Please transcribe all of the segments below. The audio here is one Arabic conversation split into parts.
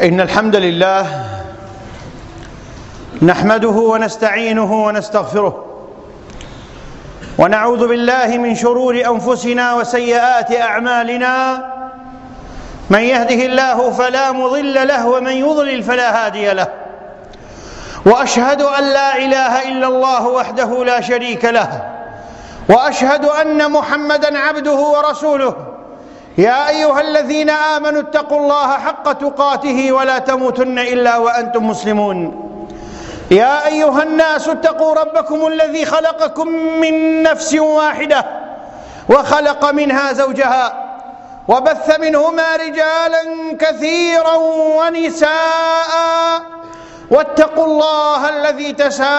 إن الحمد لله نحمده ونستعينه ونستغفره ونعوذ بالله من شرور أنفسنا وسيئات أعمالنا. من يهده الله فلا مضل له ومن يضلل فلا هادي له، وأشهد أن لا إله إلا الله وحده لا شريك له، وأشهد أن محمدًا عبده ورسوله. يا أيها الذين آمنوا اتقوا الله حق تقاته ولا تموتن إلا وأنتم مسلمون. يا أيها الناس اتقوا ربكم الذي خلقكم من نفس واحدة وخلق منها زوجها وبث منهما رجالا كثيرا ونساء، واتقوا الله الذي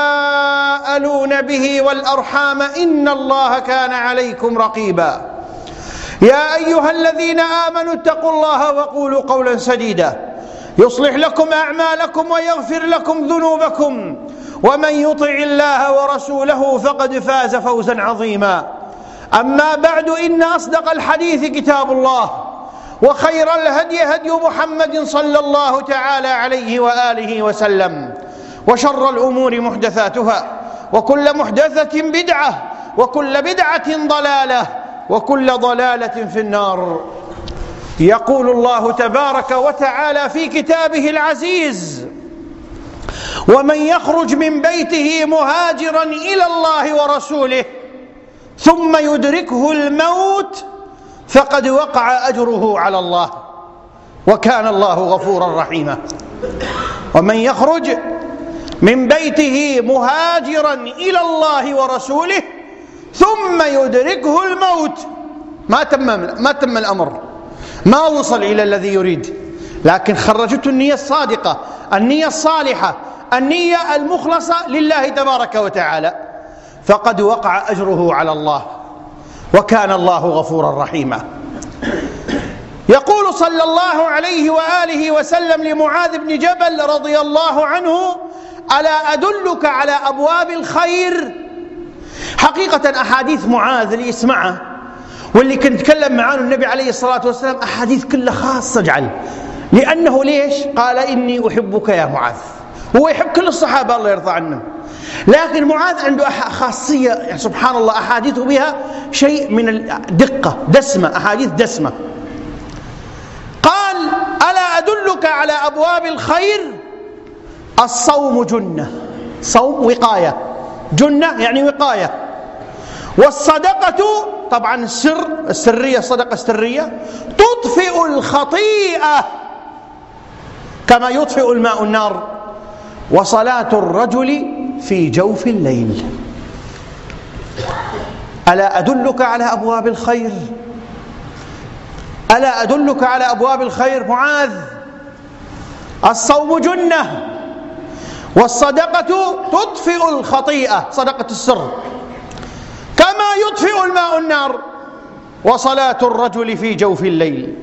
تساءلون به والأرحام إن الله كان عليكم رقيبا. يا أيها الذين آمنوا اتقوا الله وقولوا قولا سديدا يصلح لكم أعمالكم ويغفر لكم ذنوبكم، ومن يطع الله ورسوله فقد فاز فوزا عظيما. أما بعد، إن أصدق الحديث كتاب الله، وخير الهدي هدي محمد صلى الله تعالى عليه وآله وسلم، وشر الأمور محدثاتها، وكل محدثة بدعة، وكل بدعة ضلالة، وكل ضلالة في النار. يقول الله تبارك وتعالى في كتابه العزيز: ومن يخرج من بيته مهاجرا إلى الله ورسوله ثم يدركه الموت فقد وقع أجره على الله وكان الله غفورا رحيما. ومن يخرج من بيته مهاجرا إلى الله ورسوله ثم يدركه الموت، ما تم الأمر، ما وصل إلى الذي يريد، لكن خرجته النية الصادقة، النية الصالحة، النية المخلصة لله تبارك وتعالى، فقد وقع أجره على الله وكان الله غفورا رحيما. يقول صلى الله عليه وآله وسلم لمعاذ بن جبل رضي الله عنه: ألا أدلك على أبواب الخير؟ حقيقة أحاديث معاذ اللي يسمعها واللي كنت تكلم معاه النبي عليه الصلاة والسلام أحاديث كلها خاصة، اجعل، لأنه ليش؟ قال: إني أحبك يا معاذ. هو يحب كل الصحابة الله يرضى عنهم، لكن معاذ عنده خاصية، يعني سبحان الله، أحاديثه بها شيء من الدقة، دسمة، أحاديث دسمة. قال: ألا أدلك على أبواب الخير؟ الصوم جنة، صوم وقاية، جنة يعني وقاية. والصدقة طبعا السرية، الصدقة السرية تطفئ الخطيئة كما يطفئ الماء النار. وصلاة الرجل في جوف الليل. ألا أدلك على أبواب الخير؟ ألا أدلك على أبواب الخير؟ معاذ، الصوم جنة، والصدقة تطفئ الخطيئة، صدقة السر، كما يطفئ الماء النار. وصلاة الرجل في جوف الليل.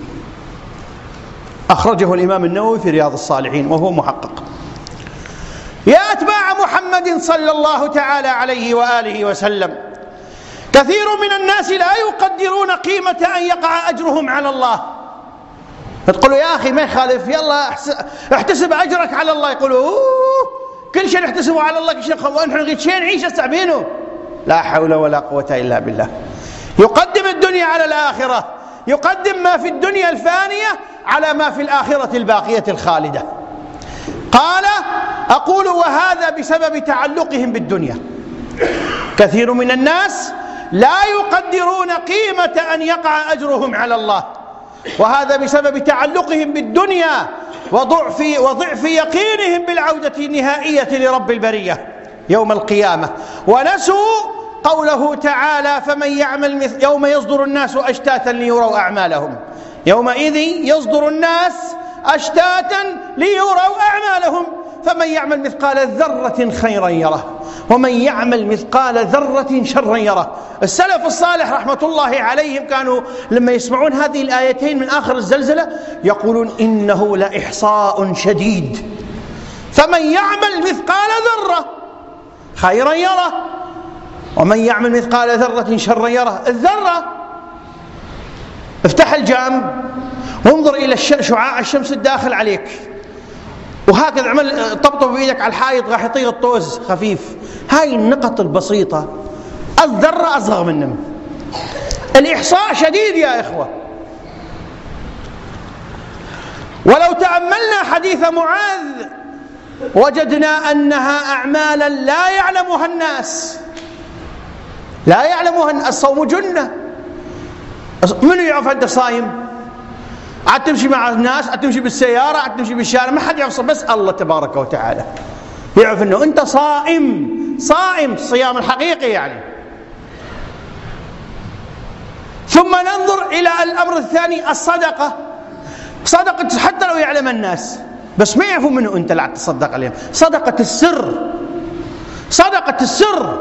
أخرجه الإمام النووي في رياض الصالحين وهو محقق. يا أتباع محمد صلى الله تعالى عليه وآله وسلم، كثير من الناس لا يقدرون قيمة أن يقع أجرهم على الله. تقولوا: يا أخي ما يخالف، يلا احتسب أجرك على الله. يقولوا: كل شيء نحتسبه على الله، كل شيء، ونحن نريد شيء نعيش استعبينه. لا حول ولا قوة إلا بالله. يقدم الدنيا على الآخرة، يقدم ما في الدنيا الفانية على ما في الآخرة الباقية الخالدة. قال: أقول وهذا بسبب تعلقهم بالدنيا. كثير من الناس لا يقدرون قيمة أن يقع أجرهم على الله، وهذا بسبب تعلقهم بالدنيا وضعف يقينهم بالعودة النهائية لرب البرية يوم القيامة. ونسوا قوله تعالى: فمن يعمل يوم يصدر الناس أشتاتا ليروا أعمالهم. يومئذ يصدر الناس أشتاتا ليروا أعمالهم، فمن يعمل مثقال ذرة خيرا يره، ومن يعمل مثقال ذرة شرا يره. السلف الصالح رحمة الله عليهم كانوا لما يسمعون هذه الآيتين من آخر الزلزلة يقولون: إنه لإحصاء شديد. فمن يعمل مثقال ذرة خيرا يره، ومن يعمل مثقال ذرة شرا يره. الذرة، افتح الجام انظر إلى شعاع الشمس الداخل عليك، وهكذا عمل طبطب بإيدك على الحائط راح يطير الطوز خفيف. هاي النقط البسيطة الذرة أصغر من النمل. الإحصاء شديد يا إخوة. ولو تأملنا حديث معاذ وجدنا أنها أعمالا لا يعلمها الناس، لا يعلمها الناس. الصوم جنة. من يعرف أنت صايم؟ عاد تمشي مع الناس، عاد تمشي بالسيارة، عاد تمشي بالشارع، ما حد يعرف، بس الله تبارك وتعالى يعرف أنه أنت صائم، صائم الصيام الحقيقي يعني. ثم ننظر إلى الأمر الثاني، الصدقة. صدقة حتى لو يعلم الناس بس ما يعرفوا منه أنت لا تصدق عليهم. صدقة السر، صدقة السر.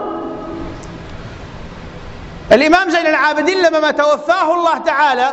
الإمام زين العابدين لما توفاه الله تعالى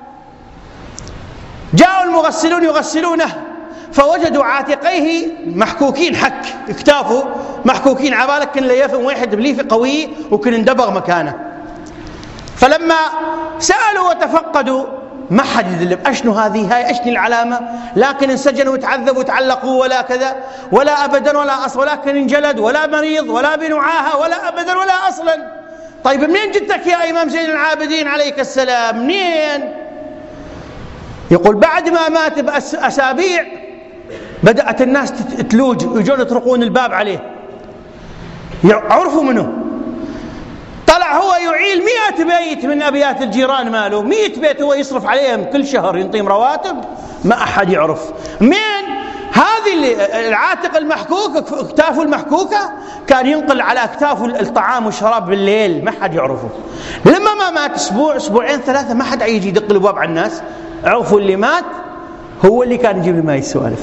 جاءوا المغسلون يغسلونه فوجدوا عاتقيه محكوكين، حك اكتافه محكوكين، عبالك كن ليفن واحد بليفة قوي وكن اندبغ مكانه. فلما سألوا وتفقدوا ما حد يدلب أشنو هذه، هاي أشنو العلامة، لكن انسجنوا وتعذبوا وتعلقوا ولا كذا ولا أبدا ولا أصل، ولكن انجلد ولا مريض ولا بنعاهة ولا أبدا ولا أصلا. طيب منين جدتك يا إمام زين العابدين عليك السلام، منين؟ يقول بعد ما مات بأسابيع بدأت الناس تلوج ويجون يطرقون الباب عليه، عرفوا منه. طلع هو يعيل 100 بيت من أبيات الجيران ماله، 100 بيت هو يصرف عليهم كل شهر، ينطيهم رواتب، ما أحد يعرف. من هذه العاتق المحكوك، اكتافه المحكوكة، كان ينقل على اكتافه الطعام والشراب بالليل، ما حد يعرفه. لما ما مات أسبوع أسبوعين ثلاثة ما حد يجي يدق الباب على الناس، عرفوا اللي مات هو اللي كان يجيب لما السوالف.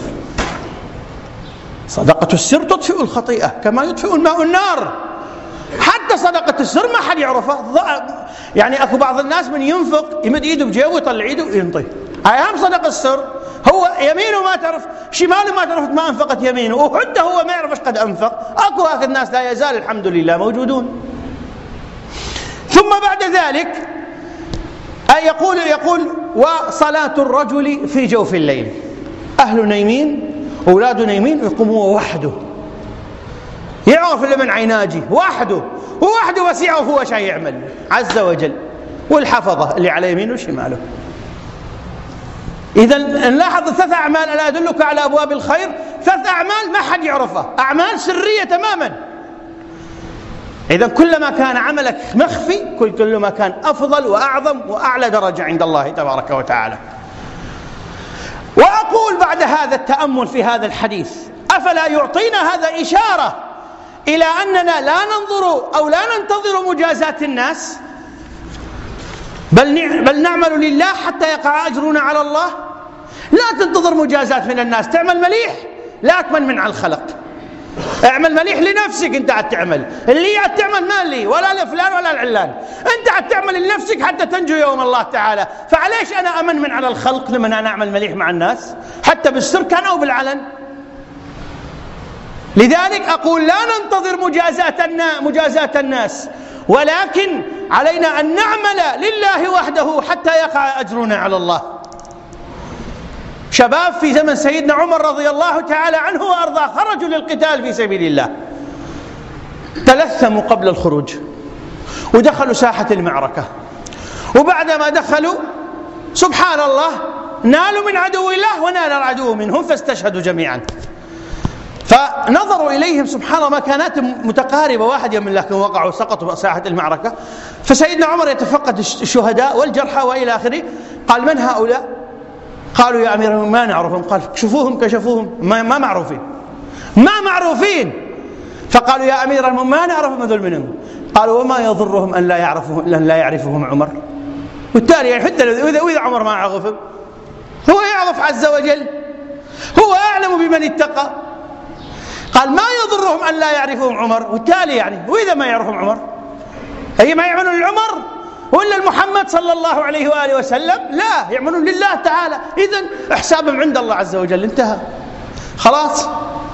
صدقة السر تطفئ الخطيئة كما يطفئ الماء النار. حتى صدقة السر ما حد يعرفها. يعني أكو بعض الناس من ينفق يمد إيده بجيبه ويطلع إيده وينطي. أيام صدقة السر هو يمينه ما تعرف، شماله ما تعرف ما أنفقت يمينه، وحتى هو ما يعرف قد أنفق. أكو هكذا الناس لا يزال الحمد لله موجودون. ثم بعد ذلك يقول وصلاة الرجل في جوف الليل، أهله نايمين أولاده نايمين ويقوم هو وحده، يعرف اللي من عيناجي وحده بس يعرف هو شيء يعمل عز وجل، والحفظة اللي على يمينه وشماله. إذا نلاحظ 3 أعمال ألا أدلك على أبواب الخير، 3 أعمال ما حد يعرفها، أعمال سرية تماما. إذا كلما كان عملك مخفي كلما كان أفضل وأعظم وأعلى درجة عند الله تبارك وتعالى. وأقول بعد هذا التأمل في هذا الحديث، أفلا يعطينا هذا إشارة إلى أننا لا ننظر أو لا ننتظر مجازات الناس، بل نعمل لله حتى يقع أجرنا على الله. لا تنتظر مجازات من الناس، تعمل مليح لا تمن على الخلق، اعمل مليح لنفسك. انت عاد تعمل اللي عاد تعمل ما لي ولا لفلان ولا العلان، انت عاد تعمل لنفسك حتى تنجو يوم الله تعالى. فعليش انا امن على الخلق لما انا اعمل مليح مع الناس حتى بالسر كان او بالعلن؟ لذلك اقول لا ننتظر مجازات الناس، ولكن علينا ان نعمل لله وحده حتى يقع اجرنا على الله. شباب في زمن سيدنا عمر رضي الله تعالى عنه وأرضاه خرجوا للقتال في سبيل الله، تلثموا قبل الخروج ودخلوا ساحة المعركة، وبعدما دخلوا سبحان الله نالوا من عدو الله ونال العدو منهم فاستشهدوا جميعا. فنظروا إليهم سبحان الله مكانات متقاربة، واحد يوم لكن وقعوا سقطوا ساحة المعركة. فسيدنا عمر يتفقد الشهداء والجرحى وإلى آخره، قال من هؤلاء؟ قالوا يا أمير ما نعرفهم. قال شوفوهم كشفوهم ما معروفين. فقالوا يا أمير ما نعرفهم هذول منهم. قالوا وما يضرهم أن لا يعرفهم عمر. والتالي يعني حتى إذا عمر ما عرفهم هو يعرف عز وجل، هو أعلم بمن اتقى. قال ما يضرهم أن لا يعرفهم عمر، والتالي يعني وإذا ما يعرفهم عمر أي ما يعملون لعمر ولا المحمد صلى الله عليه وآله وسلم؟ لا، يعملون لله تعالى. إذن حسابهم عند الله عز وجل انتهى خلاص.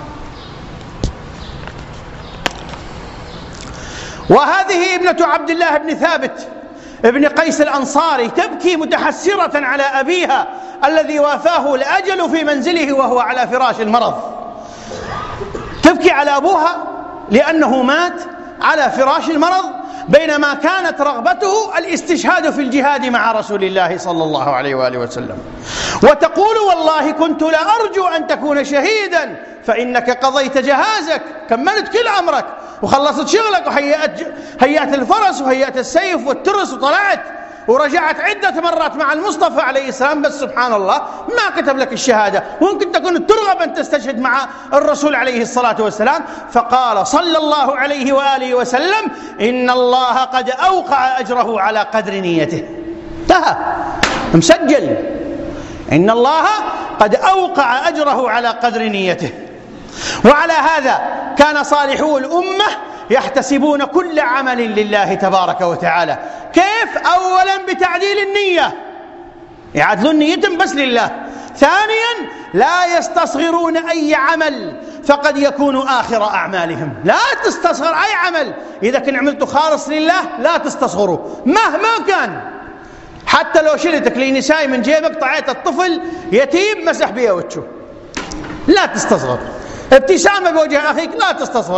وهذه ابنة عبد الله بن ثابت ابن قيس الأنصاري تبكي متحسرة على أبيها الذي وافاه الأجل في منزله وهو على فراش المرض، تبكي على أبوها لأنه مات على فراش المرض، بينما كانت رغبته الاستشهاد في الجهاد مع رسول الله صلى الله عليه وآله وسلم، وتقول والله كنت لأرجو أن تكون شهيدا فإنك قضيت جهازك، كملت كل أمرك وخلصت شغلك وهيأت الفرس وهيأت السيف والترس وطلعت ورجعت عدة مرات مع المصطفى عليه السلام، بس سبحان الله ما كتب لك الشهادة، وممكن تكون ترغب أن تستشهد مع الرسول عليه الصلاة والسلام. فقال صلى الله عليه وآله وسلم إن الله قد أوقع أجره على قدر نيته. انتهى، مسجل، إن الله قد أوقع أجره على قدر نيته. وعلى هذا كان صالحو الأمة يحتسبون كل عمل لله تبارك وتعالى. كيف؟ أولا بتعديل النية، يعدلون نيتهم بس لله. ثانيا لا يستصغرون أي عمل فقد يكون آخر أعمالهم. لا تستصغر أي عمل، إذا كنت عملته خالص لله لا تستصغره مهما كان، حتى لو شلتك لنساء من جيبك طعيت الطفل يتيم مسح بها وجهه لا تستصغر، ابتسامة بوجه أخيك لا تستصغر.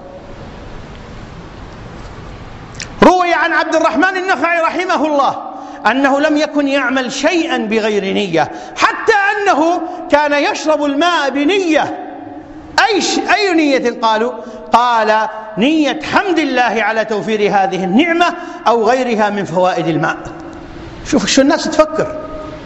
روي عن عبد الرحمن النخعي رحمه الله أنه لم يكن يعمل شيئا بغير نية، حتى أنه كان يشرب الماء بنية. أي نية؟ قال نية حمد الله على توفير هذه النعمة أو غيرها من فوائد الماء. شوف شو الناس تفكر.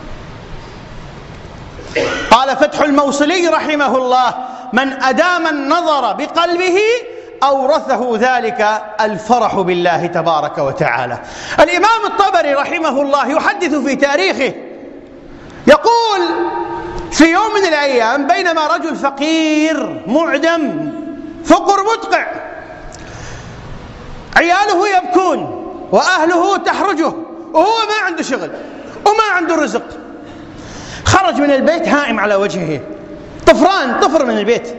قال فتح الموصلي رحمه الله من أدام النظر بقلبه أورثه ذلك الفرح بالله تبارك وتعالى. الإمام الطبري رحمه الله يحدث في تاريخه يقول في يوم من الأيام بينما رجل فقير معدم فقر مدقع، عياله يبكون وأهله تحرجه وهو ما عنده شغل وما عنده رزق، خرج من البيت هائم على وجهه، طفر من البيت.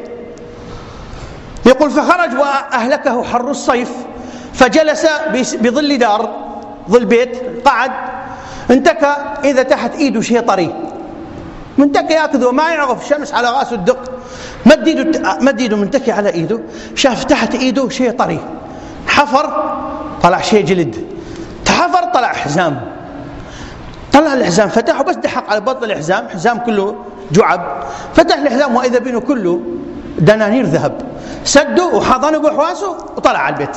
يقول فخرج وأهلكه حر الصيف، فجلس بظل دار، ظل بيت، قعد انتكى إذا تحت إيده شيء طري، منتكى يأخذ وما يعرف الشمس على رأسه الدق، مد إيده منتكي على إيده، شاف تحت إيده شيء طري، حفر طلع شيء جلد، حفر طلع حزام، طلع الحزام فتحه بس دحق على بطن الحزام، حزام كله جعب، فتح الحزام وإذا بينه كله دنانير ذهب، سده وحضنه بحواسه وطلع على البيت.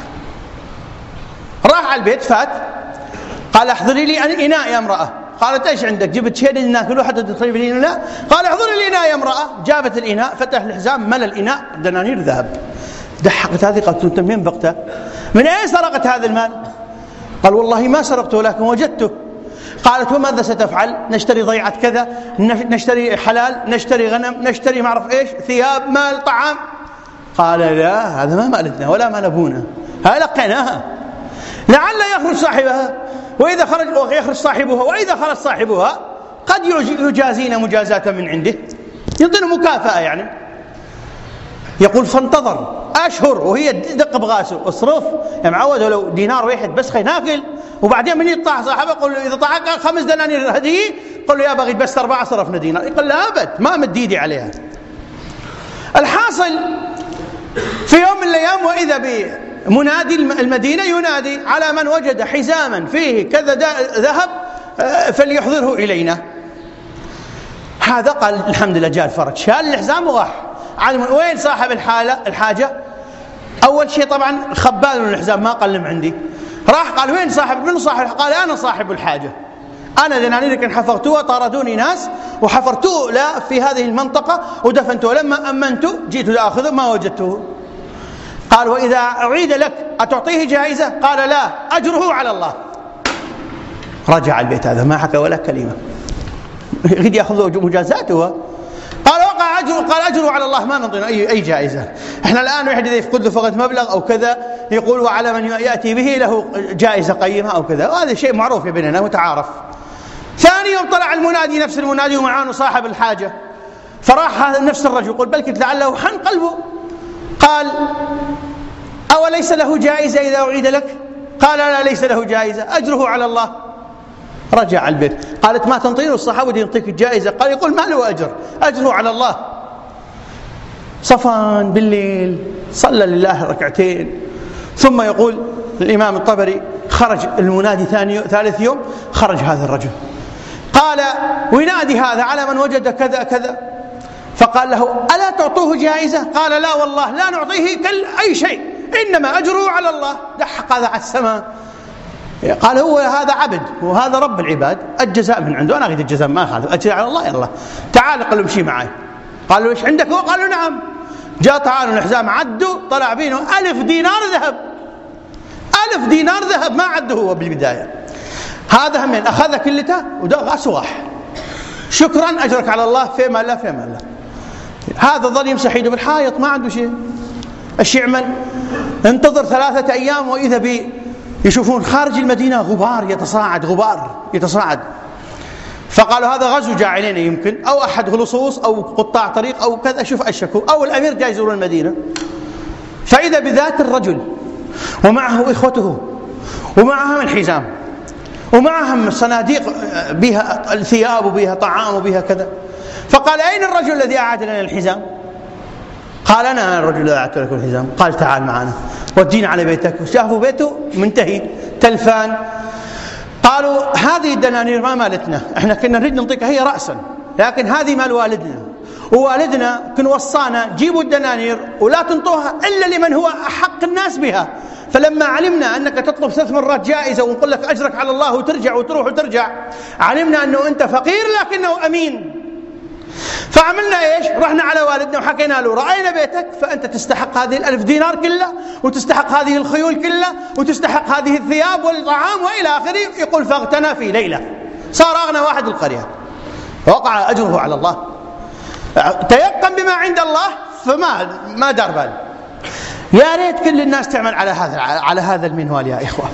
راح على البيت فات قال احضري لي إناء يا امرأة. قالت ايش عندك؟ جبت شيء ناكله حتى تطيب لي الإناء؟ قال احضري لي إناء يا امرأة. جابت الإناء، فتح الحزام، ملى الإناء دنانير ذهب. دحقت هذه، قالت انت منين بقته؟ من اين سرقت هذا المال؟ قال والله ما سرقته ولكن وجدته. قالت وماذا ستفعل؟ نشتري ضيعة كذا، نشتري حلال، نشتري غنم، نشتري معرف ايش، ثياب، مال، طعام. قال لا، هذا ما مالتنا ولا مال ابونا، هذا لقيناها، لعل يخرج صاحبها، واذا خرج يخرج صاحبها، واذا خرج صاحبها قد يجازينا مجازاة من عنده، يعطينا مكافأة يعني. يقول فانتظر أشهر وهي دق بغاسه اصرف، يعني معود لو دينار واحد بس خي ناكل، وبعدين من يطلع صاحبه قل له إذا طلعك 5 دنانير هدية، قل له يا بغي بس 4 صرفنا دينار، يقول لا أبد ما مد ايدي عليها. الحاصل في يوم من الأيام وإذا بمنادي المدينة ينادي على من وجد حزاما فيه كذا ذهب فليحضره إلينا. هذا قال الحمد لله جاء الفرج، شال الحزام وراح. وين صاحب الحاجة؟ أول شيء طبعا خبال من الحزام ما قلم عندي، راح قال وين صاحب؟ من صاحب؟ قال أنا صاحب الحاجة، أنا دنانير كان حفرتوها، طاردوني ناس وحفرتوه لا في هذه المنطقة ودفنتوه، لما أمنته جيت لأخذه ما وجدته. قال وإذا أعيد لك أتعطيه جائزة؟ قال لا، أجره على الله. رجع البيت هذا ما حكى ولا كلمة، يريد يأخذ مجازاته. قال وقع أجره، قال أجره على الله ما نعطينا أي جائزة. إحنا الآن واحد إذا يفقد له فقد مبلغ أو كذا يقول وعلى من يأتي به له جائزة قيمة أو كذا، وهذا شيء معروف بيننا متعارف. ثاني يوم طلع المنادي، نفس المنادي ومعانه صاحب الحاجة، فراح هذا نفس الرجل يقول بلكت لعله حن قلبه. قال أوليس له جائزة إذا أعيد لك؟ قال لا ليس له جائزة، أجره على الله. رجع البيت. قالت ما تنطيني الصحابة ودي ينطيك الجائزة؟ قال يقول ما له أجر، أجره على الله. صفان بالليل صلى لله ركعتين، ثم يقول الإمام الطبري خرج المنادي ثالث يوم، خرج هذا الرجل قال وينادي هذا على من وجد كذا كذا، فقال له ألا تعطوه جائزة؟ قال لا والله لا نعطيه أي شيء، إنما أجره على الله. دحق هذا على السماء، قال هو هذا عبد وهذا رب العباد، الجزاء من عنده، أنا أريد الجزاء ما خالف، الجزاء على الله. يلا تعال، قال له امشي معي. قالوا ايش عندك؟ هو قالوا نعم. جاء تعالوا الحزام، عدوا، طلع بينه 1000 دينار ذهب. 1000 دينار ذهب ما عده هو بالبداية. هذا همين أخذ كلته ودغ أسواح، شكرا أجرك على الله، فيما لا فيما لا. هذا ظل يمسح يده بالحائط ما عنده شيء. ايش يعمل؟ انتظر 3 أيام وإذا بي يشوفون خارج المدينة غبار يتصاعد، غبار يتصاعد. فقالوا هذا غزو جاء علينا يمكن، أو أحد لصوص أو قطاع طريق أو كذا، شوف أشكوا، أو الأمير جاي يزور المدينة. فإذا بذات الرجل ومعه إخوته ومعهم الحزام ومعهم صناديق بها الثياب وبها طعام وبها كذا. فقال أين الرجل الذي أعاد لنا الحزام؟ قال أنا الرجل الذي أعدت لكم الحزام. قال تعال معنا ودينا على بيتك. شافوا بيته منتهي تلفان. قالوا هذه الدنانير ما مالتنا، احنا كنا نريد نعطيك هي رأسا، لكن هذه مال والدنا، ووالدنا كن وصانا جيبوا الدنانير ولا تنطوها إلا لمن هو أحق الناس بها. فلما علمنا أنك تطلب 3 مرات جائزة ونقول لك أجرك على الله وترجع وتروح وترجع، علمنا أنه أنت فقير لكنه أمين. فعملنا إيش؟ رحنا على والدنا وحكينا له رأينا بيتك، فأنت تستحق هذه 1000 دينار كلها، وتستحق هذه الخيول كلها، وتستحق هذه الثياب والطعام وإلى آخره. يقول فاغتنى في ليلة، صار أغنى واحد القرية، وقع أجره على الله. تيقن بما عند الله فما دار بال. يا ريت كل الناس تعمل على هذا المنوال يا إخوة.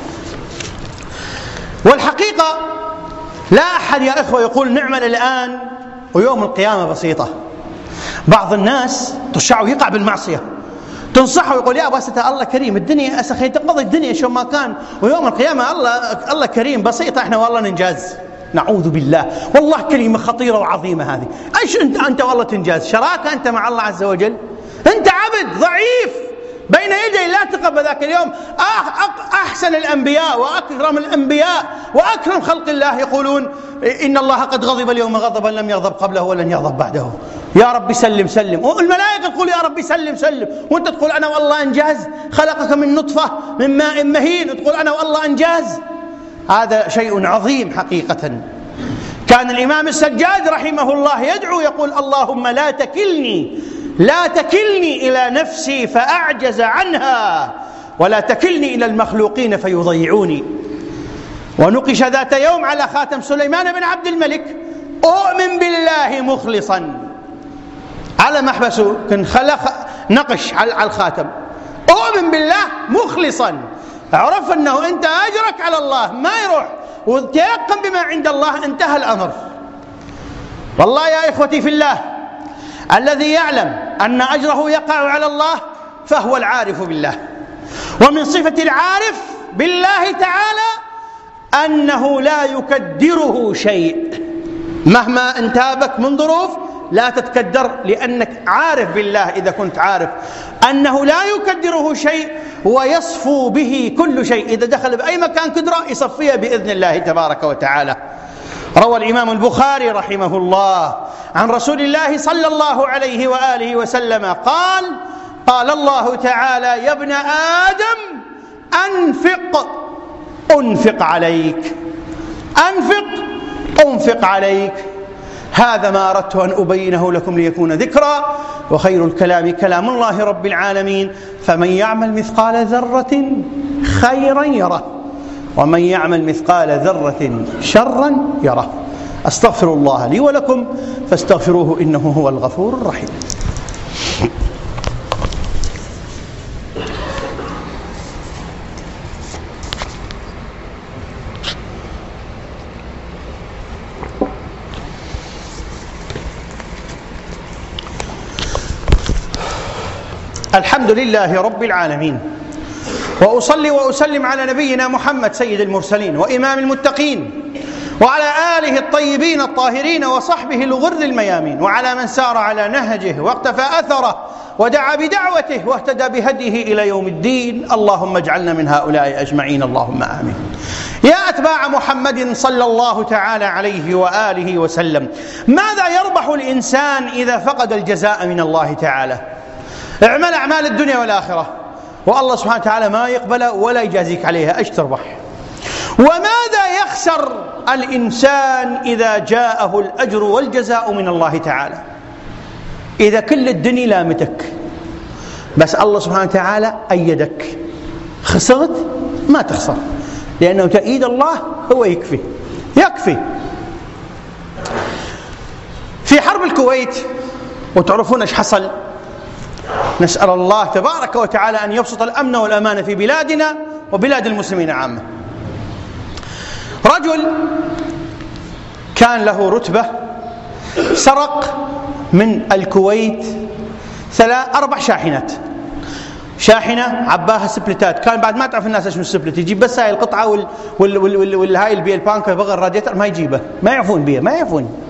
والحقيقة لا أحد يا إخوة يقول نعمل الآن ويوم القيامة بسيطة. بعض الناس تشعوا يقع بالمعصية، تنصحه ويقول يا أبا ستة الله كريم، الدنيا أسخي تقضي الدنيا شو ما كان، ويوم القيامة الله كريم بسيطة، إحنا والله ننجاز. نعوذ بالله، والله كلمة خطيرة وعظيمة هذه. إيش أنت والله تنجاز؟ شراكة أنت مع الله عز وجل؟ أنت عبد ضعيف بين يدي لا تقبل ذاك اليوم. أحسن الأنبياء وأكرم الأنبياء وأكرم خلق الله يقولون إن الله قد غضب اليوم غضبا لم يغضب قبله ولن يغضب بعده. يا رب سلم سلم، والملائكة تقول يا رب سلم سلم، وأنت تقول أنا والله أنجاز، خلقك من نطفة من ماء مهين وتقول أنا والله أنجاز. هذا شيء عظيم حقيقة. كان الإمام السجاد رحمه الله يدعو يقول اللهم لا تكلني إلى نفسي فأعجز عنها، ولا تكلني إلى المخلوقين فيضيعوني. ونقش ذات يوم على خاتم سليمان بن عبد الملك أؤمن بالله مخلصا، على محبسه كان نقش على الخاتم أؤمن بالله مخلصا. عرف أنه أنت أجرك على الله ما يروح، وتيقن بما عند الله، انتهى الأمر. والله يا إخوتي في الله، الذي يعلم أن أجره يقع على الله فهو العارف بالله. ومن صفة العارف بالله تعالى أنه لا يكدره شيء، مهما انتابك من ظروف لا تتكدر، لأنك عارف بالله. إذا كنت عارف أنه لا يكدره شيء ويصفو به كل شيء، إذا دخل بأي مكان كدرة يصفيها بإذن الله تبارك وتعالى. روى الإمام البخاري رحمه الله عن رسول الله صلى الله عليه وآله وسلم قال الله تعالى يا ابن آدم أنفق عليك. هذا ما أردت أن أبينه لكم ليكون ذكرى، وخير الكلام كلام الله رب العالمين. فمن يعمل مثقال ذرة خيرا يره، ومن يعمل مثقال ذرة شرا يره. أستغفر الله لي ولكم فاستغفروه إنه هو الغفور الرحيم. الحمد لله رب العالمين، وأصلي وأسلم على نبينا محمد سيد المرسلين وإمام المتقين وعلى آله الطيبين الطاهرين وصحبه الغر الميامين، وعلى من سار على نهجه واقتفى أثره ودعا بدعوته واهتدى بهديه إلى يوم الدين. اللهم اجعلنا من هؤلاء أجمعين، اللهم آمين. يا أتباع محمد صلى الله تعالى عليه وآله وسلم، ماذا يربح الإنسان إذا فقد الجزاء من الله تعالى؟ اعمل أعمال الدنيا والآخرة والله سبحانه وتعالى ما يقبل ولا يجازيك عليها، ايش تربح؟ وماذا يخسر الإنسان إذا جاءه الأجر والجزاء من الله تعالى؟ إذا كل الدنيا لامتك بس الله سبحانه وتعالى أيدك، خسرت؟ ما تخسر، لأنه تأييد الله هو يكفي. في حرب الكويت وتعرفون ايش حصل، نسأل الله تبارك وتعالى أن يبسط الأمن والأمان في بلادنا وبلاد المسلمين عامة. رجل كان له رتبة سرق من الكويت 4 شاحنات، شاحنة عباها سبلتات، كان بعد ما تعرف الناس ايش من السبلت، يجيب بس هاي القطعة والهاي اللي بيها البانكر بغير الراديتر ما يجيبه، ما يعرفون بيها، ما يعرفون.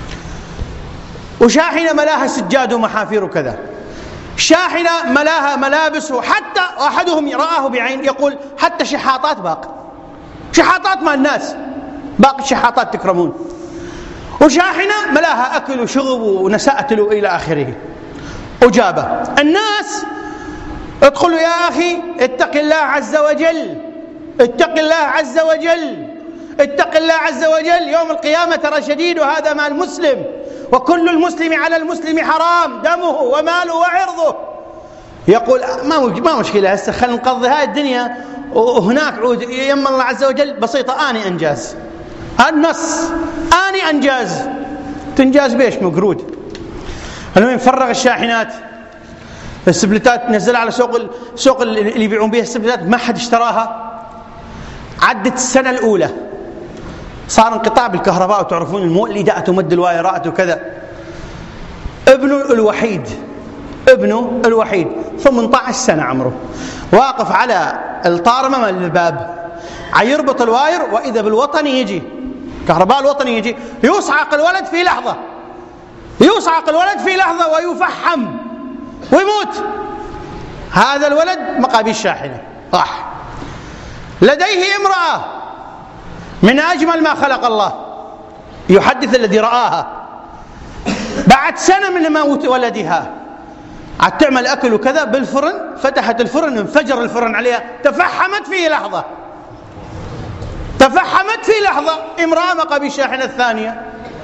وشاحنة ملاها سجاد ومحافير وكذا، شاحنة ملاها ملابس، وحتى أحدهم رآه بعين يقول حتى شحاطات باق، شحاطات مع الناس باقي، شحاطات تكرمون، وشاحنة ملاها أكل وشرب ونسأتل إلى آخره. أجابة الناس ادخلوا يا أخي، اتق الله عز وجل، اتق الله عز وجل، اتق الله عز وجل، يوم القيامة ترى شديد، وهذا مال مسلم، وكل المسلم على المسلم حرام دمه وماله وعرضه. يقول ما مشكلة، هسه خلينا نقضي هاي الدنيا وهناك عود يم الله عز وجل، بسيطة، آني أنجاز، هذا النص، آني أنجاز، تنجاز بيش مقرود. المهم فرغ الشاحنات، السبلتات نزلها على سوق اللي يبيعون بها السبلتات، ما حد اشتراها. عدت السنة الأولى، صار انقطاع بالكهرباء، وتعرفون المولدات ومد الوايرات وكذا. ابنه الوحيد 18 سنة عمره، واقف على الطارمة من الباب يربط الواير، وإذا بالوطني يجي كهرباء الوطني يجي يصعق الولد في لحظة، ويفحم ويموت. هذا الولد مقابل الشاحنة راح. لديه امرأة من أجمل ما خلق الله، يحدث الذي رآها بعد سنة من موت ولدها، عاد تعمل أكل وكذا بالفرن، فتحت الفرن انفجر الفرن عليها، تفحمت في لحظة، امرأة مقابل الشاحنة الثانية.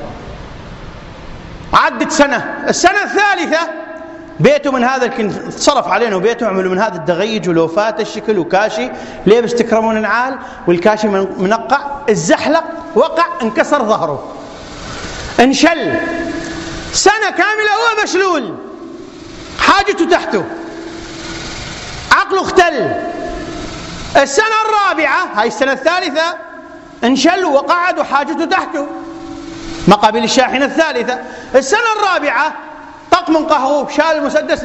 عدت السنة الثالثة، بيته من هذا صرف علينا، وبيته عملوا من هذا الدغيج ولوفات الشكل وكاشي، ليبس تكرمون نعال، والكاشي منقع، الزحلق وقع انكسر ظهره، انشل، سنة كاملة هو مشلول، حاجته تحته، عقله اختل. السنة الرابعة، هاي السنة الثالثة، انشل وقعد وحاجته تحته، مقابل الشاحنة الثالثة. السنة الرابعة طق من قهره، شال المسدس،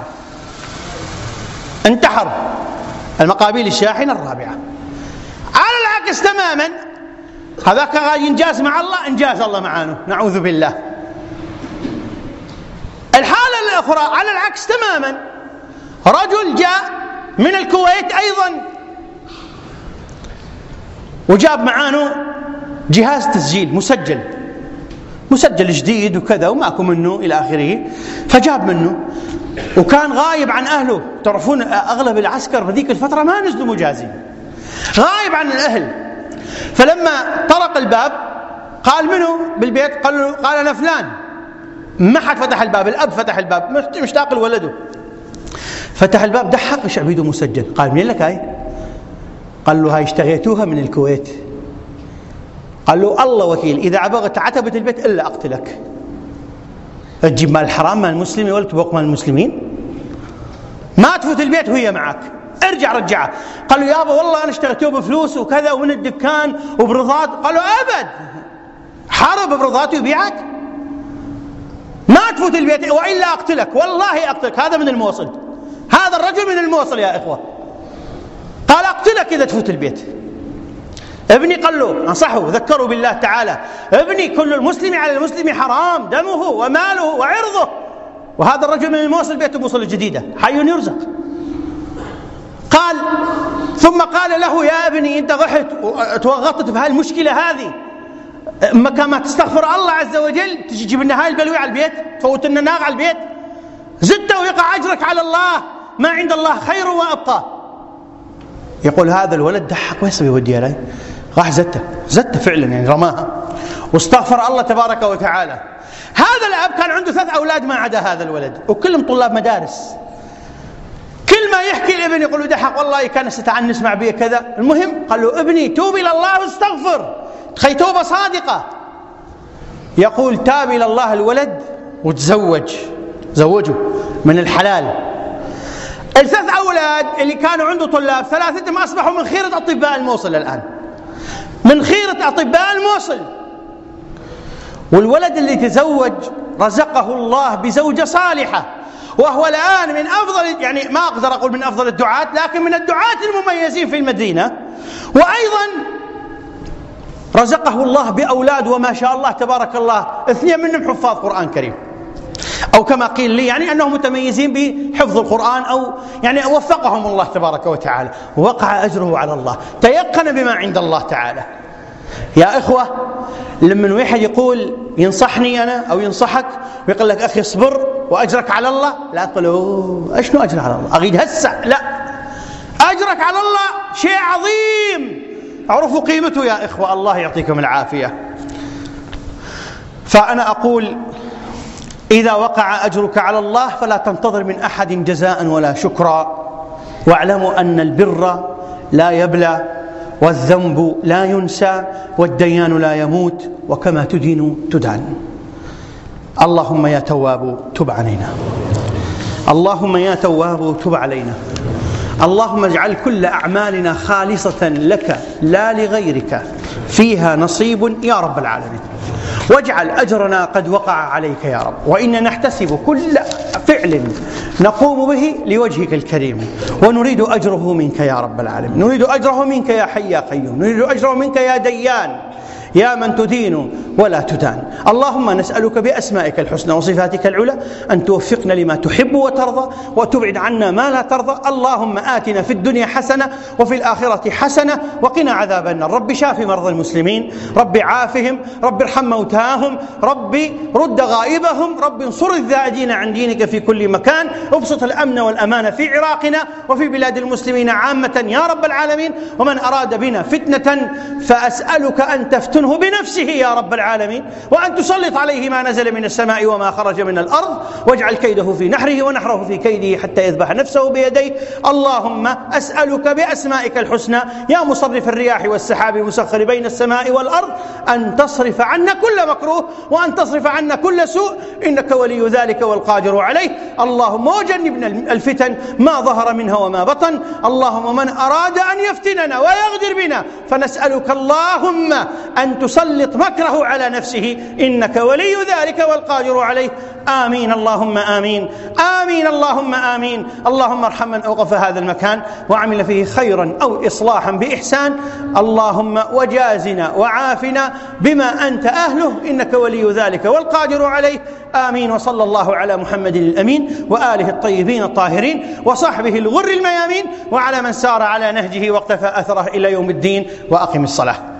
انتحر المقابل الشاحنة الرابعة. على العكس تماما، هذا كان ينجاز مع الله، انجاز الله معانه، نعوذ بالله. الحالة الأخرى على العكس تماما، رجل جاء من الكويت أيضا، وجاب معانه جهاز تسجيل مسجل جديد وكذا، وماكو منه إلى آخره، فجاب منه، وكان غايب عن أهله. تعرفون أغلب العسكر بذيك الفترة ما نزلوا مجازين، غايب عن الأهل. فلما طرق الباب قال منه بالبيت؟ قال أنا فلان. ما حد فتح الباب، الأب فتح الباب مشتاق لولده، فتح الباب، دحق، ايش عبيده مسجل. قال منين لك هاي؟ قال له هاي اشتريتوها من الكويت. قال له الله وكيل، إذا عبغت عتبة البيت إلا أقتلك. تجيب مال الحرام مال المسلمين ولا تبوق مال المسلمين؟ ما تفوت البيت وهي معك، ارجع رجعه. قال له يابا والله أنا اشتريتوه بفلوس وكذا ومن الدكان وبرضات. قال له أبد، حارب برضاته يبيعك؟ ما تفوت البيت وإلا أقتلك، والله أقتلك. هذا من الموصل، هذا الرجل من الموصل يا إخوة. قال أقتلك إذا تفوت البيت. ابني، قال له انصحه ذكروا بالله تعالى، ابني كل المسلم على المسلم حرام دمه وماله وعرضه. وهذا الرجل من الموصل، بيته موصل الجديدة، حي يرزق. قال ثم قال له يا ابني أنت ضحت وتوغطت في هالمشكلة هذه، كما تستغفر الله عز وجل تجي تجيب لنا هاي البلوى على البيت، تفوت لنا نار على البيت، زدت ويقع أجرك على الله، ما عند الله خير وأبقى. يقول هذا الولد ضحك، وين يوديها لي؟ راح زدته فعلا، يعني رماها واستغفر الله تبارك وتعالى. هذا الأب كان عنده 3 أولاد ما عدا هذا الولد، وكلهم طلاب مدارس. كل ما يحكي الابن يقول له ضحك والله كان ستعنس مع بي كذا. المهم قال له ابني توب إلى الله واستغفر، تخي توبة صادقة. يقول تاب إلى الله الولد زوجه من الحلال. ال3 أولاد اللي كانوا عنده طلاب 3 أصبحوا من خيرة أطباء الموصل الآن، من خيرة أطباء الموصل. والولد اللي تزوج رزقه الله بزوجة صالحة، وهو الآن من أفضل، يعني ما أقدر أقول من أفضل الدعاة، لكن من الدعاة المميزين في المدينة. وأيضا رزقه الله بأولاد، وما شاء الله تبارك الله 2 منهم حفاظ قرآن كريم، أو كما قيل لي يعني أنهم متميزين بحفظ القرآن، أو يعني وفقهم الله تبارك وتعالى، ووقع أجره على الله، تيقن بما عند الله تعالى. يا إخوة، لما واحد يقول ينصحني أنا أو ينصحك ويقول لك أخي اصبر وأجرك على الله، لا تقول أشنو أجر على الله أريد هسه، لا، أجرك على الله شيء عظيم، اعرفوا قيمته يا إخوة، الله يعطيكم العافية. فأنا أقول إذا وقع أجرك على الله فلا تنتظر من أحد جزاء ولا شكرا، واعلموا أن البر لا يبلى، والذنب لا ينسى، والديان لا يموت، وكما تدين تدان. اللهم يا تواب تب علينا، اللهم يا تواب تب علينا، اللهم اجعل كل أعمالنا خالصة لك لا لغيرك، فيها نصيب يا رب العالمين، واجعل أجرنا قد وقع عليك يا رب. وإنا نحتسب كل فعل نقوم به لوجهك الكريم، ونريد أجره منك يا رب العالمين، نريد أجره منك يا حي يا قيوم، نريد أجره منك يا ديان، يا من تدين ولا تدان. اللهم نسألك بأسمائك الحسنى وصفاتك العلى أن توفقنا لما تحب وترضى، وتبعد عنا ما لا ترضى. اللهم آتنا في الدنيا حسنة وفي الآخرة حسنة وقنا عذاب النار. رب شاف مرضى المسلمين، رب عافهم، رب ارحم موتاهم، رب رد غائبهم، رب انصر الذائدين عن دينك في كل مكان، ابسط الأمن والأمان في عراقنا وفي بلاد المسلمين عامة يا رب العالمين. ومن أراد بنا فتنة فأسألك أن تفتنه بنفسه يا رب العالمين، وأن تسلط عليه ما نزل من السماء وما خرج من الأرض، واجعل كيده في نحره ونحره في كيده حتى يذبح نفسه بيديه. اللهم أسألك بأسمائك الحسنى يا مصرف الرياح والسحاب مسخر بين السماء والأرض أن تصرف عنا كل مكروه، وأن تصرف عنا كل سوء، إنك ولي ذلك والقادر عليه. اللهم وجنبنا الفتن ما ظهر منها وما بطن. اللهم من أراد أن يفتننا ويغدر بنا فنسألك اللهم أن تسلط مكره على نفسه، إنك ولي ذلك والقادر عليه. آمين اللهم آمين، آمين اللهم آمين. اللهم ارحم من أوقف هذا المكان وعمل فيه خيرا أو إصلاحا بإحسان، اللهم وجازنا وعافنا بما أنت أهله، إنك ولي ذلك والقادر عليه. آمين. وصلى الله على محمد الأمين وآله الطيبين الطاهرين وصحبه الغر الميامين، وعلى من سار على نهجه واقتفى أثره إلى يوم الدين. وأقم الصلاة.